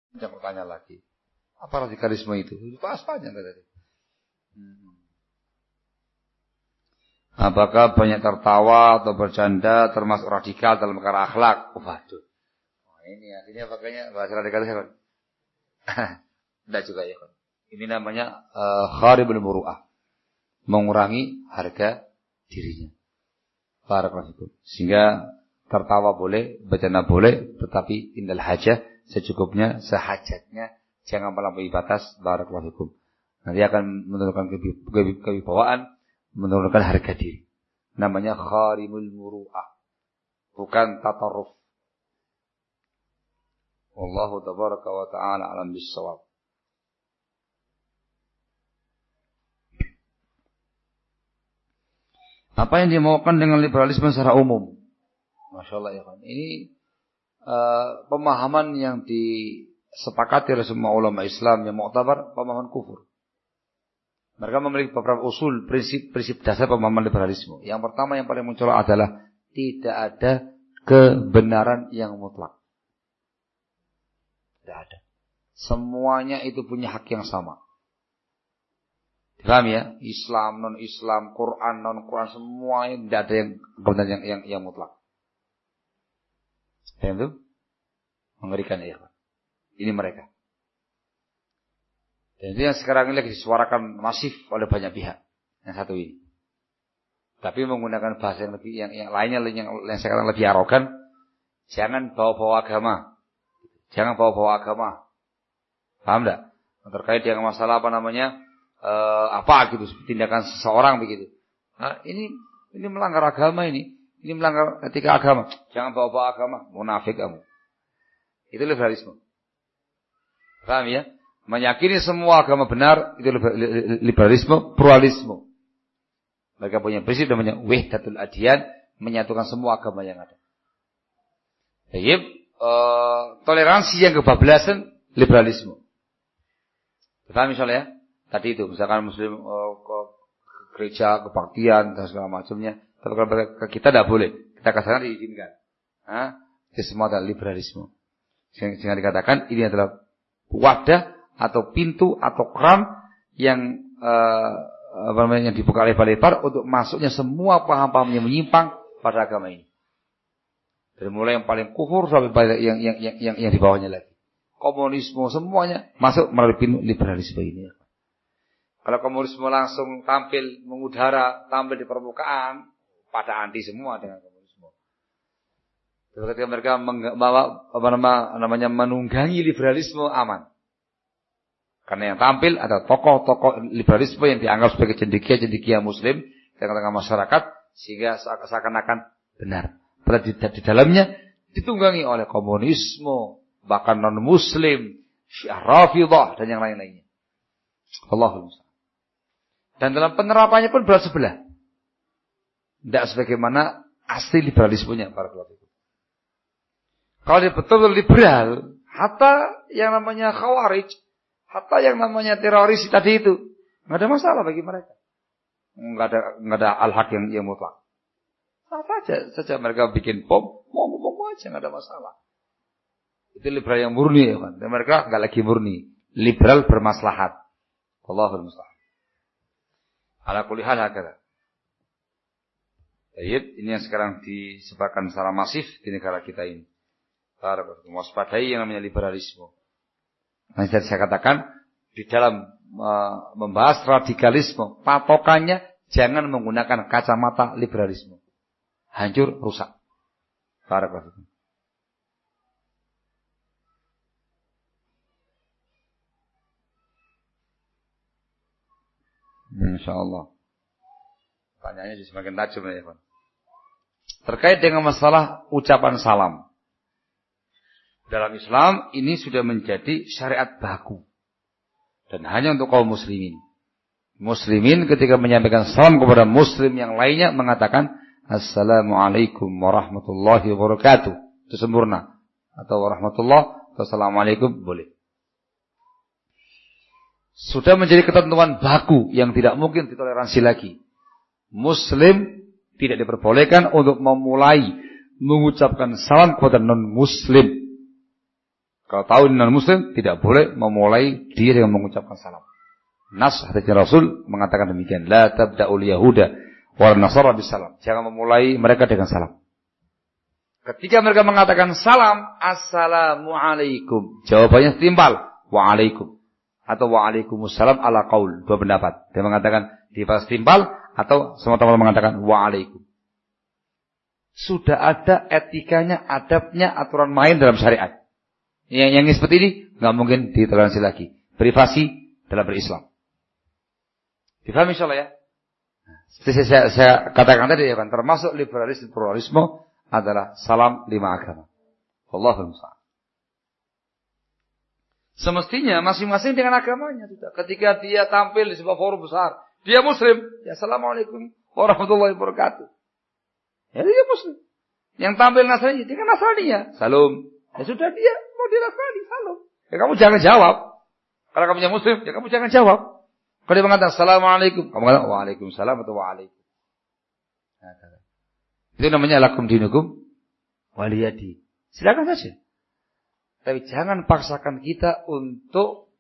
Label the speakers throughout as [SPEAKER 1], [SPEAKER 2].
[SPEAKER 1] Jangan bertanya lagi. Apa radikalisme itu? Bahas panjang tadi. Apakah banyak tertawa atau bercanda termasuk radikal dalam perkara akhlak? Waduh. Ini artinya pakainya bahasa radikalisme. Tidak juga ya kan. Ini namanya kharibul muru'ah. Mengurangi harga dirinya. Barakallahu. Sehingga tertawa boleh, bercanda boleh, tetapi indal hajah secukupnya, sehajatnya, jangan melampaui batas. Barakallahu. Nanti akan menurunkan kewibawaan, menurunkan harga diri. Namanya kharimul muru'ah. Bukan tatarruf. Wallahu tabaraka wa ta'ala alam bis-shawab. Apa yang dimaukan dengan liberalisme secara umum? Masya Allah ya kan. Ini pemahaman yang disepakati oleh semua ulama Islam yang mu'tabar, pemahaman kufur. Mereka memiliki beberapa usul, prinsip dasar pemahaman liberalisme. Yang pertama yang paling mencolok adalah tidak ada kebenaran yang mutlak. Tidak ada. Semuanya itu punya hak yang sama. Paham ya? Islam, non-Islam, Quran, non-Quran, semuanya tidak ada yang kebenaran yang mutlak. Paham itu? Mengerikan ya. Ini mereka. Dan itu yang sekarang ini lagi disuarakan masif oleh banyak pihak. Yang satu ini. Tapi menggunakan bahasa yang lebih yang lainnya yang sekarang lebih arogan. Jangan bawa-bawa agama. Jangan bawa-bawa agama. Paham enggak? Terkait dengan masalah apa namanya? Apa gitu, tindakan seseorang begitu. Nah, ini melanggar agama ini melanggar etika agama. Jangan bawa-bawa agama, munafik kamu. Itu liberalisme. Paham ya? Meyakini semua agama benar itu liberalisme, pluralisme. Mereka punya prinsip namanya wahdatul adyan, menyatukan semua agama yang ada. Baik, toleransi yang kebablasan liberalisme. Paham misalnya ya? Tadi itu, misalkan muslim ke gereja, kebaktian, dan segala macamnya. Tapi kalau kita tidak boleh. Kita kasarkan diizinkan. Itu semua adalah liberalisme. Sehingga dikatakan ini adalah wadah atau pintu atau keran yang yang dibuka lebar-lebar untuk masuknya semua paham-paham yang menyimpang pada agama ini. Dari mulai yang paling kufur sampai pada yang di bawahnya lagi. Komunisme semuanya masuk melalui pintu liberalisme ini. Kalau komunisme langsung tampil mengudara, tampil di permukaan, pada anti semua dengan komunisme. Ketika mereka membawa menunggangi liberalisme aman. Karena yang tampil ada tokoh-tokoh liberalisme yang dianggap sebagai cendekia muslim di tengah-tengah masyarakat sehingga seakan-akan benar. Padahal di dalamnya ditunggangi oleh komunisme, bahkan non-muslim, Syiah Rafidah dan yang lain-lainnya. Allahumma. Dan dalam penerapannya pun berat sebelah. Tidak sebagaimana asli liberalismenya para kelompok itu. Kalau dia betul liberal, hatta yang namanya khawarij, hatta yang namanya teroris tadi itu, nggak ada masalah bagi mereka. Nggak ada al-haq yang mutlak. Apa saja mereka bikin bom aja nggak ada masalah. Itu liberal yang murni ya kan. Dan mereka nggak lagi murni, liberal bermaslahat. Allahul musta'an. Ala kulli hal hakala. Baik, ini yang sekarang disebarkan secara masif di negara kita ini. Waspadai yang namanya liberalisme. Nah, saya katakan di dalam membahas radikalisme, patokannya jangan menggunakan kacamata liberalisme. Hancur, rusak. Barakallahu. InsyaAllah. Pertanyaannya semakin tajam ya, Pak. Terkait dengan masalah ucapan salam. Dalam Islam ini sudah menjadi syariat baku. Dan hanya untuk kaum muslimin. Muslimin ketika menyampaikan salam kepada muslim yang lainnya mengatakan Assalamualaikum warahmatullahi wabarakatuh. Itu sempurna. Atau warahmatullah, atau assalamualaikum, boleh. Sudah menjadi ketentuan baku yang tidak mungkin ditoleransi lagi. Muslim tidak diperbolehkan untuk memulai mengucapkan salam kepada non-muslim. Kalau tahu ini non-muslim, tidak boleh memulai dia dengan mengucapkan salam. Nas hadis Rasul mengatakan demikian. La tabda'ul yahuda wal nasara bisalam. Jangan memulai mereka dengan salam. Ketika mereka mengatakan salam, assalamualaikum. Jawabannya setimpal, waalaikum. Atau waalaikumsalam ala qaul. Dua pendapat. Dia mengatakan dibalas setimpal atau semata-mata mengatakan waalaikum. Sudah ada etikanya, adabnya, aturan main dalam syariat. Yang seperti ini nggak mungkin ditoleransi lagi. Privasi dalam berislam. Difahami insyaallah ya. Seperti saya katakan tadi ya kan, termasuk liberalisme pluralisme adalah salam lima agama. Allahumma musta'an. Semestinya masing-masing dengan agamanya sudah. Ketika dia tampil di sebuah forum besar, dia muslim, ya assalamualaikum warahmatullahi wabarakatuh. Ya dia muslim. Yang tampil Nasrani, dia kan Nasraninya. Salam. Ya sudah dia mau dia Nasrani, salam. Ya kamu jangan jawab. Kalau kamu yang muslim, ya kamu jangan jawab. Kalau dia mengatakan assalamualaikum, kamu mengatakan waalaikumsalam atau waalaikum. Itu namanya lakum dinukum waliyadi. Silakan saja. Tapi jangan paksakan kita untuk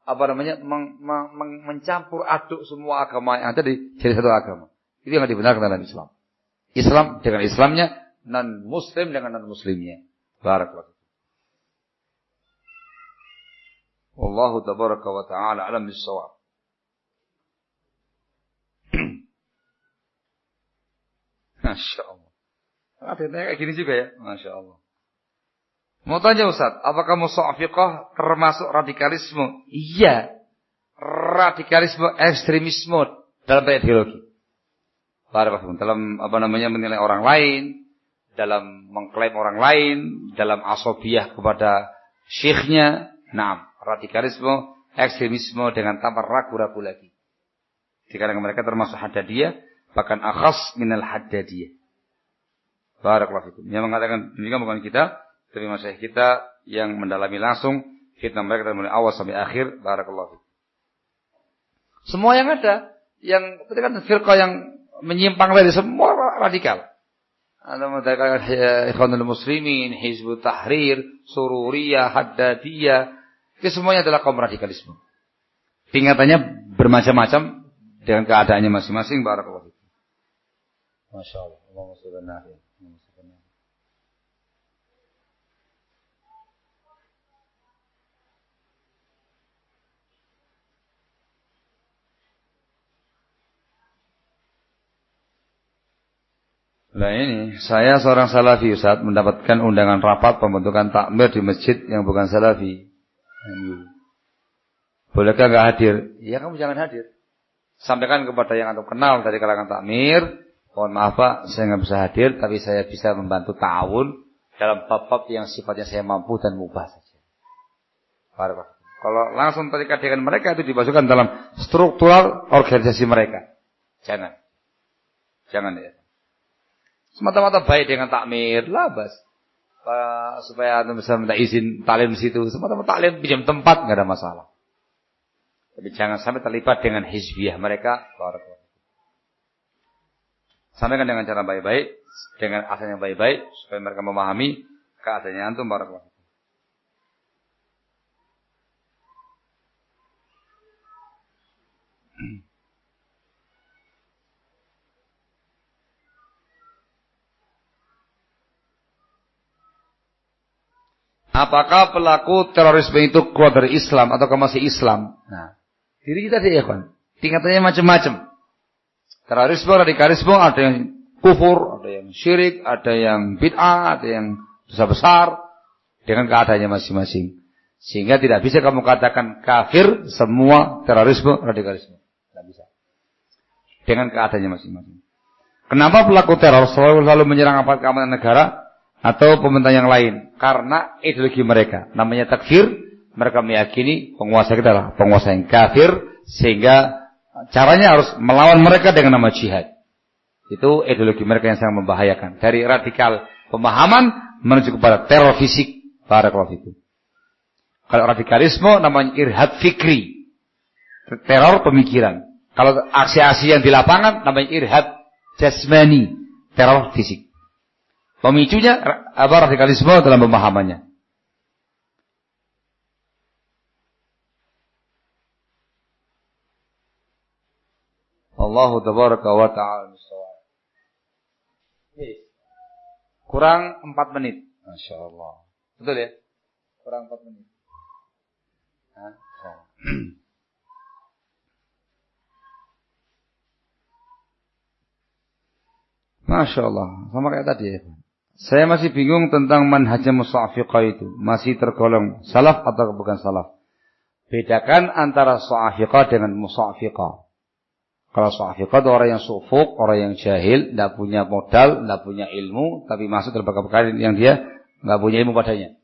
[SPEAKER 1] mencampur aduk semua agama yang ada jadi satu agama. Itu yang dibenarkan dalam Islam. Islam dengan Islamnya, non Muslim dengan non Muslimnya. Barakallahu. Wallahu tabaraka wa ta'ala alam bis-shawab. Masya Allah. Ada kayak gini juga ya. Masya Allah. Mau tanya Ustaz, apakah musafiqah termasuk radikalisme? Iya. Radikalisme, ekstremisme dalam ideologi. Dalam menilai orang lain, dalam mengklaim orang lain, dalam asobiyah kepada syekhnya. Nah, radikalisme, ekstremisme dengan tanpa ragu-ragu lagi. Di kalangan mereka termasuk haddadiyah, bahkan akhas minal haddadiyah. Barakallahu fikum. Yang mengatakan demikian bukan kita, tapi masyayikh kita yang mendalami langsung fitnah mereka dari mulai awal sampai akhir. Barakallahu fikum. Semua yang ada, yang itu kan firqah yang menyimpang dari semua radikal. Ada mereka Ikhwanul Muslimin, Hizbut Tahrir, Sururiyah, Haddadiyah, itu semuanya adalah kaum radikalisme. Tingkatannya bermacam-macam dengan keadaannya masing-masing. Barakallahu fikum. Masya Allah. Allahumma shalli ala Muhammad. Nah ini, saya seorang salafi Ustaz, mendapatkan undangan rapat pembentukan takmir di masjid yang bukan salafi. Bolehkah enggak hadir? Ya kamu jangan hadir. Sampaikan kepada yang antum kenal dari kalangan takmir, mohon maaf Pak, saya enggak bisa hadir, tapi saya bisa membantu ta'awun dalam bab-bab yang sifatnya saya mampu dan mubah saja. Kalau langsung terikat dengan mereka itu dimasukkan dalam struktural organisasi mereka. Jangan. Jangan ya. Semata-mata baik dengan takmir, labas. Supaya anda bisa minta izin taklim di situ. Semata-mata taklim pinjam tempat, enggak ada masalah. Tapi jangan sampai terlibat dengan hizbiyah mereka. Sampaikan dengan cara baik-baik, dengan asalnya baik-baik, supaya mereka memahami keadaannya antum. Barakallahu. Apakah pelaku terorisme itu keluar dari Islam atau masih Islam? Nah, diri kita sih ya kan. Tingkatannya macam-macam. Terorisme, radikalisme, ada yang kufur, ada yang syirik, ada yang bid'ah, ada yang dosa besar dengan keadaannya masing-masing. Sehingga tidak bisa kamu katakan kafir semua terorisme, radikalisme. Tidak bisa. Dengan keadaannya masing-masing. Kenapa pelaku teror selalu menyerang aparat keamanan negara atau pemerintah yang lain? Karena ideologi mereka. Namanya takfir. Mereka meyakini penguasa kita adalah penguasa yang kafir. Sehingga caranya harus melawan mereka dengan nama jihad. Itu ideologi mereka yang sangat membahayakan. Dari radikal pemahaman menuju kepada teror fisik. Barakallahu fikum. Kalau radikalisme namanya irhad fikri. Teror pemikiran. Kalau aksi-aksi yang di lapangan namanya irhad jasmani. Teror fisik. Pemicunya radikalisme dalam pemahamannya. Allahu tabaraka wa ta'ala. Kurang 4 menit. Masya Allah. Betul ya? Kurang 4 menit. Masya Allah. Sama kayak tadi ya. Saya masih bingung tentang manhaj musafiqah itu. Masih tergolong salaf atau bukan salaf. Bedakan antara su'afiqah dengan musafiqah. Kalau su'afiqah itu orang yang sufuk, orang yang jahil, tidak punya modal, tidak punya ilmu, tapi masuk dalam perkara yang dia tidak punya ilmu padanya.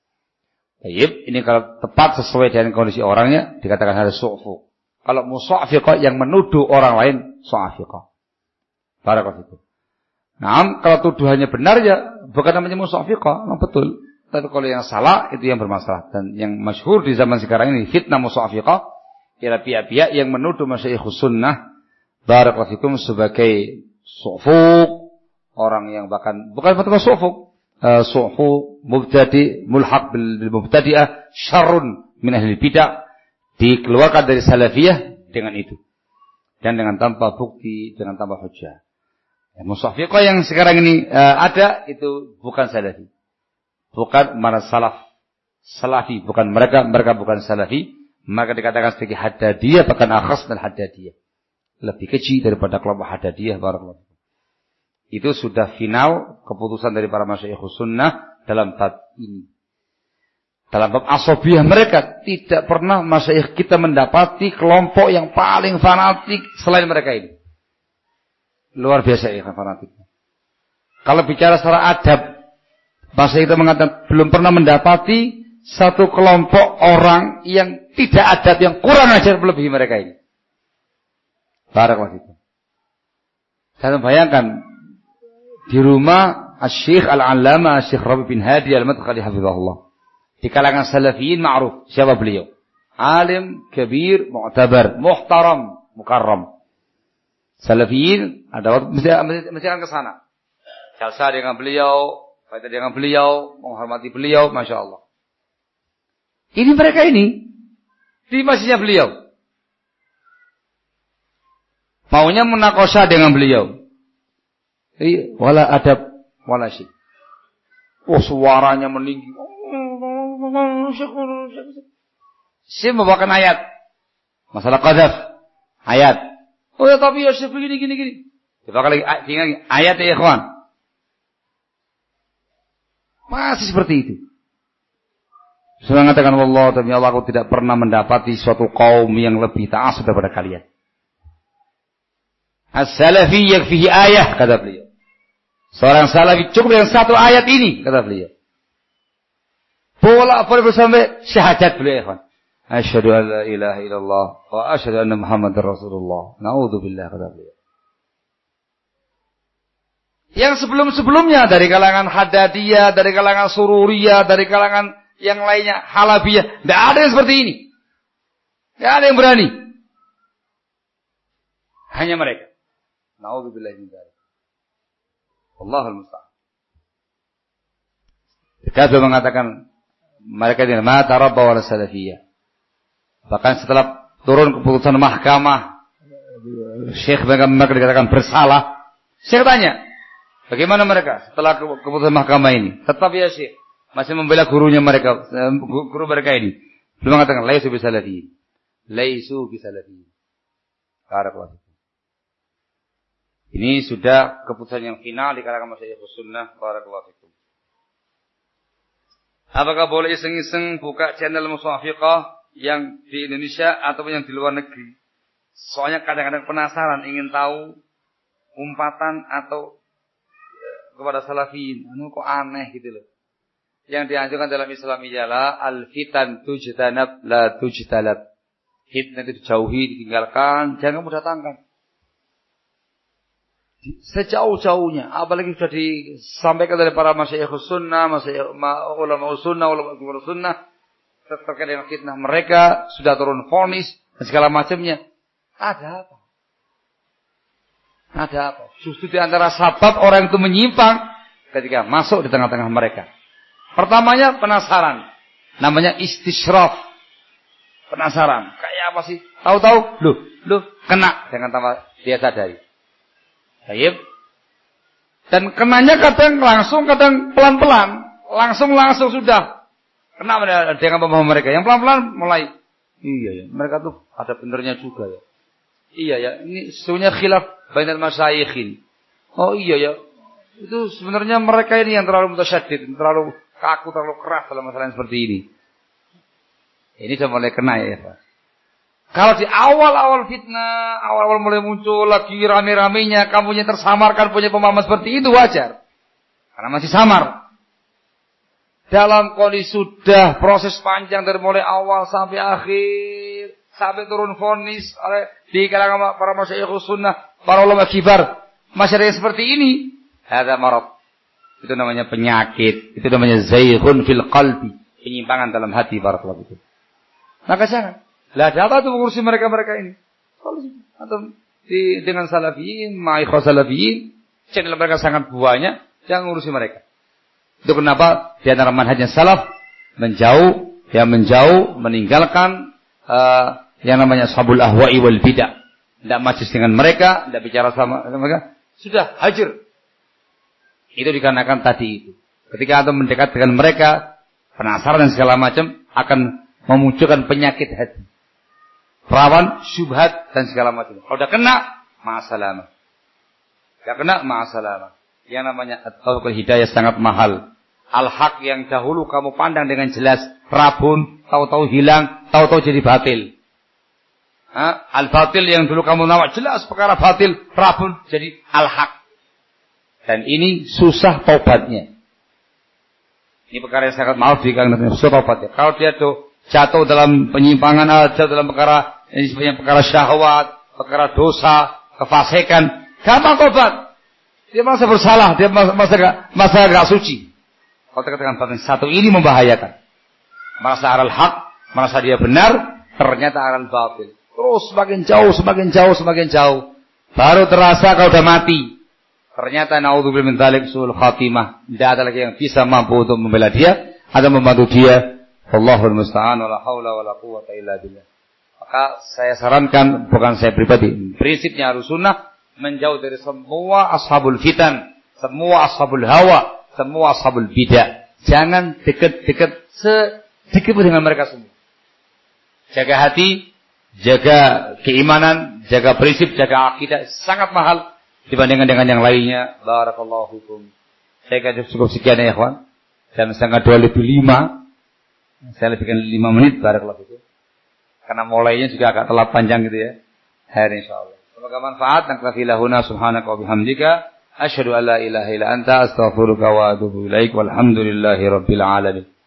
[SPEAKER 1] Baik, ini kalau tepat sesuai dengan kondisi orangnya, dikatakan harus sufuk. Kalau musafiqah yang menuduh orang lain, su'afiqah. Barakallahu. Nah, kalau tuduhannya benar ya, bukan namanya musafiqah, memang betul. Tapi kalau yang salah, itu yang bermasalah. Dan yang masyhur di zaman sekarang ini, fitnah musafiqah, ialah pihak-pihak yang menuduh masyayikhus sunnah, barakallahu fikum, sebagai sufuk, orang yang bahkan, bukan betul sufuk, sufuk, mubtadi, mulhaq bil mubtadi'ah, syarrun min ahli bidah, dikeluarkan dari salafiyah dengan itu. Dan dengan tanpa bukti, dengan tanpa hujjah. Musafiqah yang sekarang ini ada, itu bukan salafi. Bukan mana salafi, bukan mereka bukan salafi, maka dikatakan sebagai haddadiyah, bahkan akhas dan haddadiyah. Lebih kecil daripada kelompok haddadiyah, barakallahu. Itu sudah final keputusan dari para masyayikhus sunnah dalam bab ini. Dalam bab asabiyah mereka tidak pernah masyayikh kita mendapati kelompok yang paling fanatik selain mereka ini. Luar biasa ya fanatik. Kalau bicara secara adab, bahasa kita mengatakan belum pernah mendapati satu kelompok orang yang tidak adab, yang kurang ajar melebihi mereka ini. Barakallahu. Saya bayangkan di rumah Asy-Syaikh Al-Allamah Asy-Syaikh Rabi bin Hadi Al-Madkhali hafizahullah. Di kalangan salafiyin ma'ruf. Siapa beliau? Alim, kabir, mu'tabar, muhtaram, mukarram. Salafiyin ada waktu mesti akan ke sana. Jalsa dengan beliau, faedah dengan beliau, menghormati beliau, Masya Allah. Ini mereka ini di masjidnya beliau. Maunya menakosha dengan beliau. Wala adab, wala syik. Oh, suaranya meninggi. Saya membawakan ayat. Masalah qadzaf. Ayat. Oh ya tapi ya Syekh gini. Dibawakan lagi ayat ya ikhwan. Masih seperti itu. Saya mengatakan wallah demi Allah aku tidak pernah mendapati suatu kaum yang lebih ta'assub daripada kalian. As-salafi yakfihi ayah kata beliau. Seorang salafi cukup dengan satu ayat ini kata beliau. Bolak-balik sampai syahadat beliau ikhwan. Asyhadu an la ilaha illallah wa asyhadu anna Muhammadar Rasulullah. Na'udzubillah kata beliau. Yang sebelum-sebelumnya dari kalangan Haddadiyah, dari kalangan Sururiyah, dari kalangan yang lainnya Halabiyah, tidak ada yang seperti ini. Tidak ada yang berani. Hanya mereka. Na'udzubillah min dzalik. Wallahul musta'an. Kita mengatakan mereka ini ma tarabba wala salafiyah. Bahkan setelah turun keputusan mahkamah, Syekh mereka dikatakan bersalah. Syekh tanya, bagaimana mereka setelah keputusan mahkamah ini? Tetap ya Syekh, masih membela gurunya mereka, guru mereka ini. Belum mengatakan laisu bisalafiyin. Laisu bisalafiyin. Barakallahu. Ini sudah keputusan yang final di kalangan masyayikhus sunnah. Barakallahu fikum. Apakah boleh iseng-iseng buka channel musafiqah yang di Indonesia ataupun yang di luar negeri? Soalnya kadang-kadang penasaran, ingin tahu umpatan atau kepada salafiyin. Kok aneh gitu loh. Yang dianjurkan dalam Islam ialah al-fitan tujtanab la tujtalab. Fitnah itu dijauhi, ditinggalkan, jangan kamu datangkan. Sejauh-jauhnya, apalagi sudah disampaikan dari para masyayikhus sunnah, ulama sunnah, terkait dengan fitnah mereka, sudah turun vonis dan segala macamnya. Ada apa? Ada apa? Justru di antara sebab orang itu menyimpang ketika masuk di tengah-tengah mereka. Pertamanya penasaran, namanya istisyraf. Penasaran, kayak apa sih? Tahu-tahu, loh, kena dengan tanpa dia sadari. Baik. Dan kenanya kadang langsung, kadang pelan-pelan. Langsung sudah. Kena dengan pemahaman mereka. Yang pelan-pelan mulai. Iya ya, mereka tuh ada benernya juga ya. Iya ya, ini sebenarnya khilaf bainal masyayikhin. Oh iya ya, itu sebenarnya mereka ini yang terlalu mutasyadid, terlalu kaku, terlalu keras dalam masalah yang seperti ini. Ini sudah mulai kena ya Pak. Kalau di awal-awal fitnah, awal-awal mulai muncul lagi rame-ramenya, kamunya tersamarkan punya pemahaman seperti itu wajar. Karena masih samar. Dalam kondisi sudah proses panjang dari mulai awal sampai akhir, sampai turun vonis di kalangan para masyayikhus sunnah, para ulama kibar, masyarakat seperti ini, ada marad. Itu namanya penyakit, itu namanya zayghun fil qalbi, penyimpangan dalam hati para ulama itu. Maka jangan. Lah ada apa tuh mengurusi mereka ini? Atau dengan salafiyin, ma'ikho salafiyin, channel mereka sangat banyak, jangan ngurusi mereka. Itu kenapa di antara manhajnya salaf menjauh, meninggalkan yang namanya sabul ahwa'i wal bidah. Tidak majlis dengan mereka, tidak bicara sama mereka, sudah hajar. Itu dikarenakan tadi itu. Ketika antum mendekat dengan mereka, penasaran dan segala macam akan memunculkan penyakit hati. Rawan, syubhat, dan segala macam. Kalau udah kena, ma'asalamah. Tidak kena, ma'asalamah. Yang namanya at-taufiqul hidayah sangat mahal. Al-haq yang dahulu kamu pandang dengan jelas, rabun, tahu-tahu hilang, tahu-tahu jadi batil. Al-batil yang dulu kamu nampak jelas perkara batil, rabun, jadi al-haq. Dan ini susah taubatnya. Ini perkara yang sangat mahal dikarenakan susah taubatnya. Kalau dia jatuh dalam penyimpangan, jatuh dalam perkara ini sebenarnya perkara syahwat, perkara dosa, kefasikan, gampang tobat. Dia merasa bersalah, dia merasa gak suci. Kalau terkait dengan satu ini membahayakan. Merasa aral hak, merasa dia benar, ternyata aral batil. Terus semakin jauh. Baru terasa kalau udah mati. Ternyata naudzubillah min dzalik suul khatimah. Tidak ada lagi yang bisa mampu untuk membela dia atau membantu dia. Allahul musta'an wala haula wala quwwata illa billah. Maka saya sarankan, bukan saya pribadi, prinsipnya harus sunnah menjauh dari semua ashabul fitan, semua ashabul hawa, semua ashabul bidah. Jangan dekat-dekat sedikit pun dengan mereka semua. Jaga hati, jaga keimanan, jaga prinsip, jaga akidah, sangat mahal dibandingkan dengan yang lainnya. Barakallahu fikum. Saya kira cukup sekian ya ikhwan. Dan setengah 2:05. Saya lebihkan 5 menit barakallahu fikum. Karena mulainya juga agak telat panjang gitu ya. Hari insyaallah. Semoga manfaat. Naktafi lahuna subhanaka wa bihamdika. Asyhadu an la ilaha illa anta astaghfiruka wa atubu ilaik. Walhamdulillahi rabbil alamin.